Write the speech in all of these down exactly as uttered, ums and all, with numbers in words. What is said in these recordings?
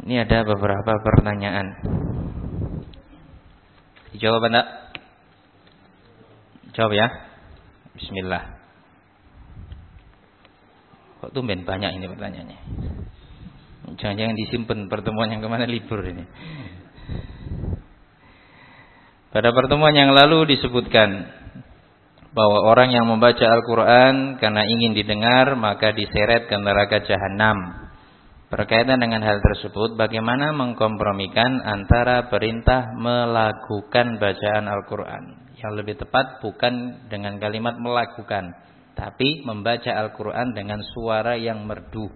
Ini ada beberapa pertanyaan. Dijawab enggak? Jawab ya. Bismillah. Kok tumben banyak ini pertanyaannya? Jangan-jangan disimpan pertemuan yang kemana libur ini. Pada pertemuan yang lalu disebutkan bahwa orang yang membaca Al-Quran karena ingin didengar maka diseret ke neraka Jahannam. Berkaitan dengan hal tersebut, bagaimana mengkompromikan antara perintah melakukan bacaan Al-Quran? Yang lebih tepat bukan dengan kalimat melakukan, tapi membaca Al-Quran dengan suara yang merdu.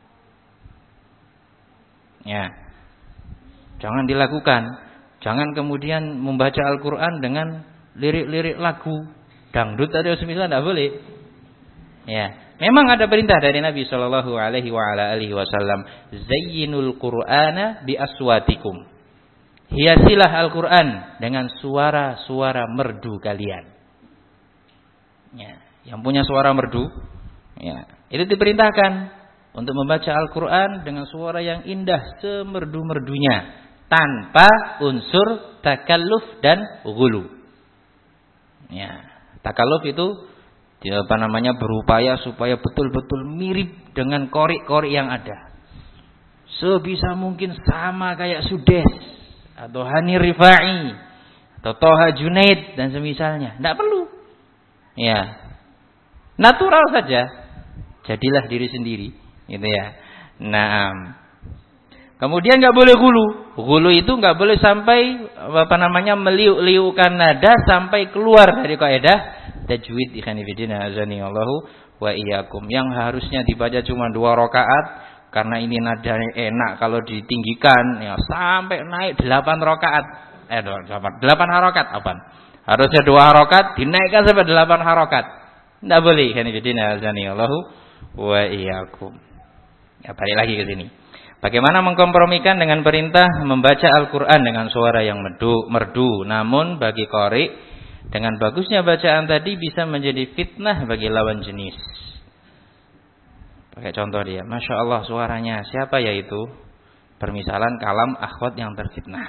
Ya, jangan dilakukan. Jangan kemudian membaca Al-Quran dengan lirik-lirik lagu dangdut atau semisal, tidak boleh. Ya. Memang ada perintah dari Nabi Shallallahu Alaihi Wasallam, Zayyinul Qur'ana bi aswatikum. Hiasilah Al-Quran dengan suara-suara merdu kalian. Ya, yang punya suara merdu, ya, itu diperintahkan untuk membaca Al-Quran dengan suara yang indah semerdu-merdunya, tanpa unsur takalluf dan ghulu. Ya, takalluf itu apa namanya, berupaya supaya betul-betul mirip dengan korik-korik yang ada. Sebisa mungkin sama kayak Sudes atau Hani Rifai atau Toha Junaid dan semisalnya. Tidak perlu. Ya, natural saja. Jadilah diri sendiri, gitu ya. Nah, kemudian nggak boleh gulu. Gulu itu nggak boleh sampai apa namanya meliuk-liukkan nada sampai keluar dari kaidah tajwid. Ikhwan fillah azani Allahu wa iyyakum. Yang harusnya dibaca cuma dua rakaat karena ini nadanya enak kalau ditinggikan ya sampai naik delapan rakaat. Eh delapan harokat apa? Harusnya dua harokat dinaikkan sampai delapan harokat. Tidak boleh. Ikhwan fillah azani Allahu wa iyyakum. Ya, balik lagi ke sini. Bagaimana mengkompromikan dengan perintah membaca Al-Quran dengan suara yang merdu, merdu. Namun bagi qari, dengan bagusnya bacaan tadi bisa menjadi fitnah bagi lawan jenis. Pakai contoh dia, Masya Allah suaranya siapa ya itu? Permisalan kalam akhwat yang terfitnah.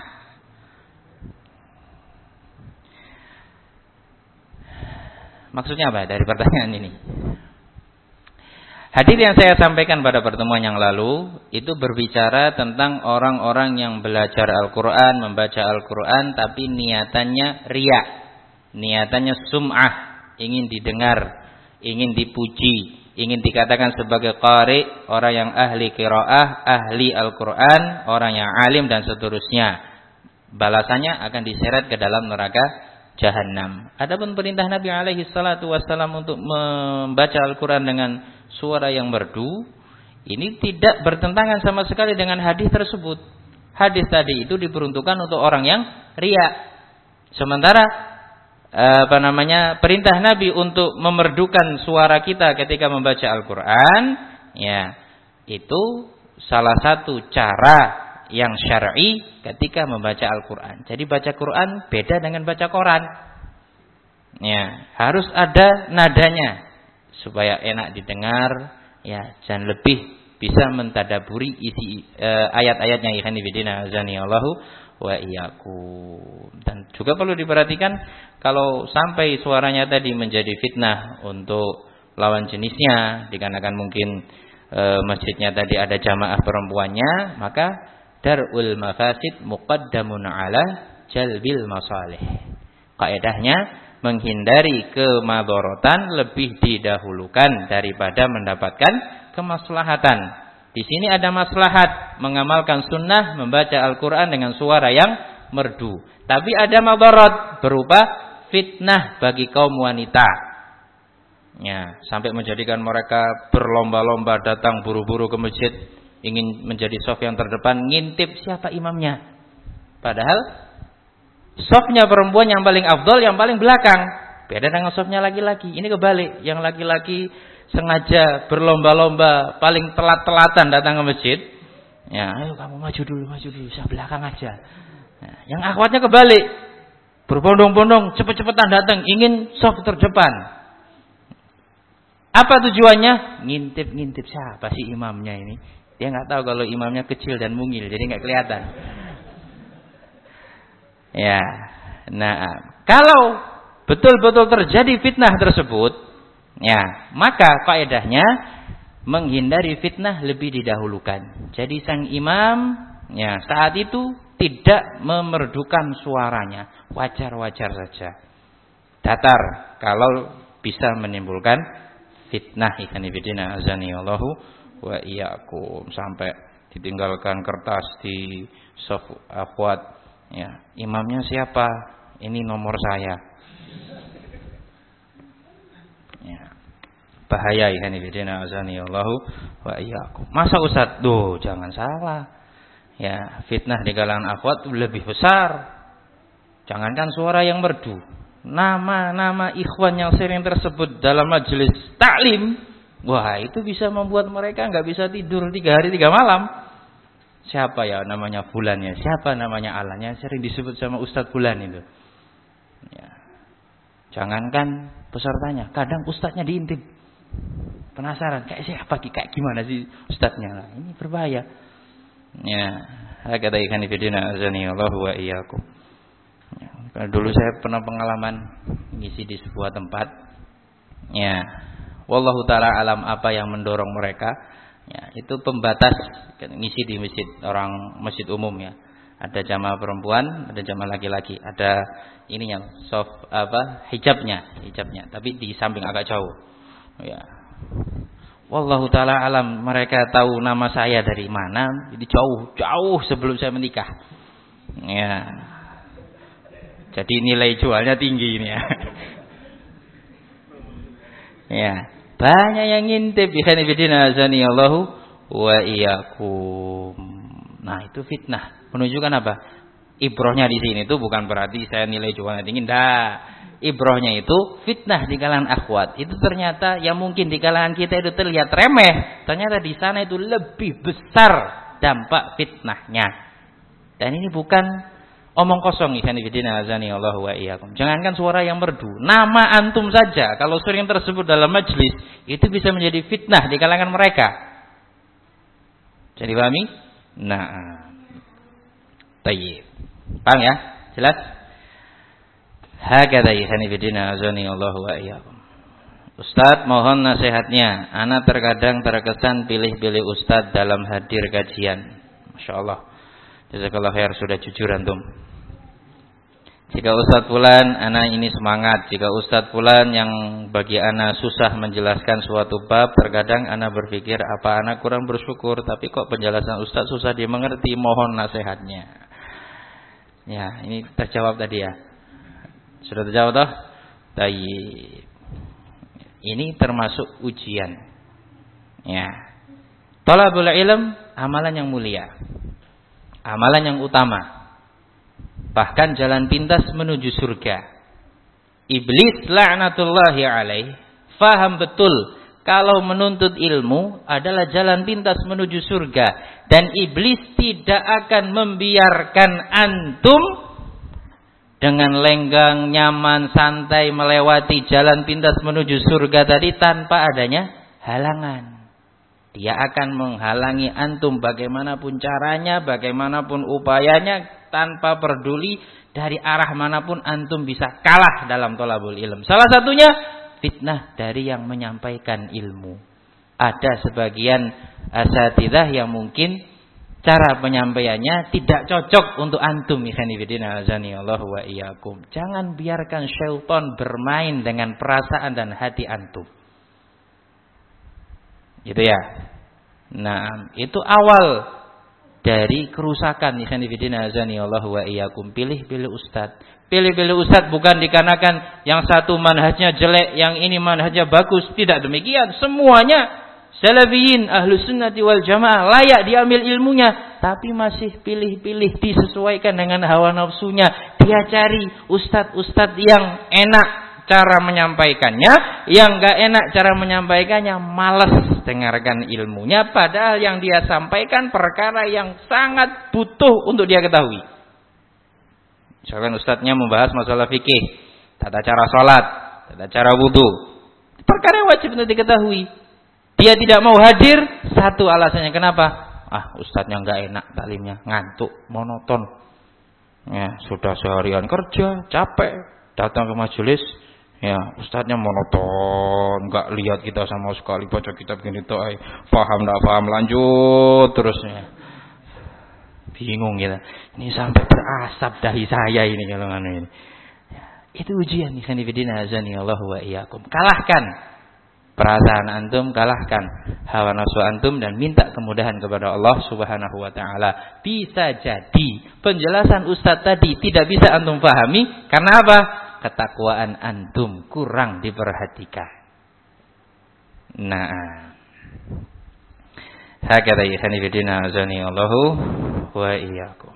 Maksudnya apa dari pertanyaan ini? Hadis yang saya sampaikan pada pertemuan yang lalu itu berbicara tentang orang-orang yang belajar Al-Quran, membaca Al-Quran tapi niatannya riya, niatannya sum'ah, ingin didengar, ingin dipuji, ingin dikatakan sebagai qari, orang yang ahli qiraah, ahli Al-Quran, orang yang alim dan seterusnya. Balasannya akan diseret ke dalam neraka Jahannam. Adapun perintah Nabi alaihi salatu wassalam untuk membaca Al-Quran dengan suara yang merdu, ini tidak bertentangan sama sekali dengan hadis tersebut. Hadis tadi itu diperuntukkan untuk orang yang riya. Sementara apa namanya perintah Nabi untuk memerdukan suara kita ketika membaca Al-Quran, ya itu salah satu cara yang syar'i ketika membaca Al-Quran. Jadi baca Quran beda dengan baca koran. Ya, harus ada nadanya supaya enak didengar, ya, dan lebih bisa mentadaburi isi uh, ayat-ayatnya. Ikhwan fillah azani Allahu wa iyyakum. Dan juga perlu diperhatikan kalau sampai suaranya tadi menjadi fitnah untuk lawan jenisnya, dikarenakan mungkin uh, masjidnya tadi ada jamaah perempuannya, maka darul mafasid muqaddamun ala jalbil masalih. Kaidahnya menghindari kemadharatan lebih didahulukan daripada mendapatkan kemaslahatan. Di sini ada maslahat mengamalkan sunnah membaca Al-Quran dengan suara yang merdu. Tapi ada madharat berupa fitnah bagi kaum wanita. Ya, sampai menjadikan mereka berlomba-lomba datang buru-buru ke masjid, ingin menjadi shaf yang terdepan, ngintip siapa imamnya. Padahal shafnya perempuan yang paling afdal, yang paling belakang. Beda dengan shafnya laki-laki. Ini kebalik. Yang laki-laki sengaja berlomba-lomba paling telat-telatan datang ke masjid. Ya, ayo kamu maju dulu, maju dulu, saya belakang aja. Nah, yang akhwatnya kebalik. Berbondong-bondong, cepet-cepetan datang, ingin shaf terdepan. Apa tujuannya? Ngintip-ngintip siapa sih imamnya ini? Dia nggak tahu kalau imamnya kecil dan mungil, jadi nggak kelihatan. Ya, nah, kalau betul-betul terjadi fitnah tersebut, ya, maka kaidahnya menghindari fitnah lebih didahulukan. Jadi sang imam, ya, saat itu tidak memerdukan suaranya, wajar-wajar saja. Datar kalau bisa menimbulkan fitnah. Ikan ibidina azani Allahu wa iyyakum, sampai ditinggalkan kertas di shaf akhwat, ya, imamnya siapa? Ini nomor saya. Ya. Bahaya ikan ibidina azani Allahu wa iyyakum. Masa Ustaz, duh, jangan salah. Ya, fitnah di kalangan akhwat lebih besar. Jangankan suara yang merdu, nama-nama ikhwan yang sering tersebut dalam majelis taklim, wah, itu bisa membuat mereka nggak bisa tidur tiga hari tiga malam. Siapa ya namanya fulannya? Siapa namanya alannya? Sering disebut sama Ustadz fulan itu. Ya. Jangankan pesertanya, kadang ustadznya diintip. Penasaran, kayak siapa, kayak gimana sih ustadznya? Nah, ini berbahaya. Ya, kata ikan ibidina azani Allah wa iyyakum. Ya, dulu saya pernah pengalaman ngisi di sebuah tempat. Ya, wallahu taala alam apa yang mendorong mereka. Ya, itu pembatas ngisi di masjid orang masjid umum ya. Ada jamaah perempuan, ada jamaah laki-laki, ada ininya soft apa hijabnya, hijabnya, tapi di samping agak jauh. Ya. Wallahu taala alam, mereka tahu nama saya dari mana, jadi jauh, jauh sebelum saya menikah. Ya. Jadi nilai jualnya tinggi ini ya. Ya, banyak yang ngintip ikhwan fillah azani Allahu wa iyyakum. Nah, itu fitnah. Menunjukkan apa? Ibrohnya di sini itu bukan berarti saya nilai jualnya tinggi, enggak. Ibrohnya itu fitnah di kalangan akhwat. Itu ternyata yang mungkin di kalangan kita itu terlihat remeh, ternyata di sana itu lebih besar dampak fitnahnya. Dan ini bukan omong kosong ikhwan fillah azani Allah wa iyyakum. Jangankan suara yang merdu, nama antum saja kalau sering tersebut dalam majlis itu bisa menjadi fitnah di kalangan mereka. Jadi pahami? Nah, tayyib. Paham ya? Jelas? Hakadha ikhwan fillah azani Allah wa iyyakum. Ustaz, mohon nasihatnya. Ana terkadang terkesan pilih-pilih ustaz dalam hadir kajian. Masyaallah. Jazakallah khair, sudah jujur antum. Jika Ustaz fulan, ana ini semangat. Jika Ustaz fulan yang bagi ana susah menjelaskan suatu bab, terkadang ana berpikir apa ana kurang bersyukur, tapi kok penjelasan Ustaz susah dimengerti, mohon nasihatnya. Ya, ini terjawab tadi ya. Sudah terjawab toh? Tayyib. Ini termasuk ujian. Ya. Thalabul ilm amalan yang mulia. Amalan yang utama. Bahkan jalan pintas menuju surga. Iblis laknatullahi alaih faham betul kalau menuntut ilmu adalah jalan pintas menuju surga, dan iblis tidak akan membiarkan antum dengan lenggang, nyaman, santai melewati jalan pintas menuju surga tadi tanpa adanya halangan. Dia akan menghalangi antum bagaimanapun caranya, bagaimanapun upayanya, tanpa peduli dari arah manapun antum bisa kalah dalam thalabul ilm. Salah satunya fitnah dari yang menyampaikan ilmu. Ada sebagian asatidzah yang mungkin cara penyampaiannya tidak cocok untuk antum. Allah wa iyyakum. Jangan biarkan syaitan bermain dengan perasaan dan hati antum. Gitu ya. Nah, itu awal dari kerusakan. Allah wa iyyakum. Pilih-pilih ustaz. Pilih-pilih ustaz bukan dikarenakan yang satu manhajnya jelek, yang ini manhajnya bagus. Tidak demikian. Semuanya salafiyin, ahlus sunnati wal jamaah layak diambil ilmunya, tapi masih pilih-pilih, disesuaikan dengan hawa nafsunya. Dia cari ustadz-ustadz yang enak cara menyampaikannya, yang gak enak cara menyampaikannya, malas dengarkan ilmunya, padahal yang dia sampaikan perkara yang sangat butuh untuk dia ketahui. Misalkan ustadznya membahas masalah fikih, tata cara sholat, tata cara wudu, perkara yang wajib untuk diketahui. Dia tidak mau hadir, satu alasannya kenapa? ah ustadznya nggak enak taklimnya, ngantuk, monoton. Ya, sudah seharian kerja, capek, datang ke majelis, ya ustadznya monoton, nggak lihat kita sama sekali, baca kitab gini tuh, ay, paham nggak paham, lanjut terusnya. Bingung kita. Ini sampai berasap dahi saya ini kalau anu ini. Ya, itu ujian nih sanifidina azani Allah wa iyyakum. Kalahkan perasaan antum, kalahkan hawa nafsu antum dan minta kemudahan kepada Allah Subhanahu wa taala. Bisa jadi penjelasan ustaz tadi tidak bisa antum pahami karena apa? Ketakwaan antum kurang diperhatikan. Nah, hakadha ikhwani fillah azani Allahu wa iyyakum.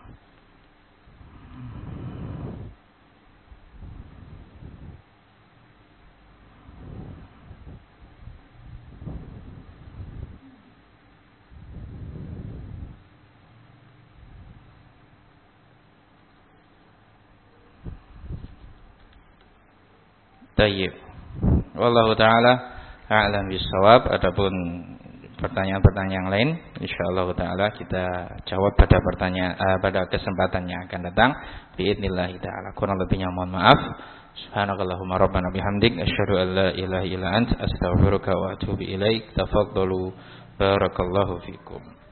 Tayyib. Wallahu taala a'lam bissawab. Adapun pertanyaan-pertanyaan yang lain insyaallah taala kita jawab pada pertanyaan uh, pada kesempatan yang akan datang biidznillah taala. Kurang lebihnya mohon maaf. Subhanakallahumma rabbana bihamdik asyhadu an la ilaha illa anta astaghfiruka wa atubu ilaik. Tafadhalu barakallahu fikum.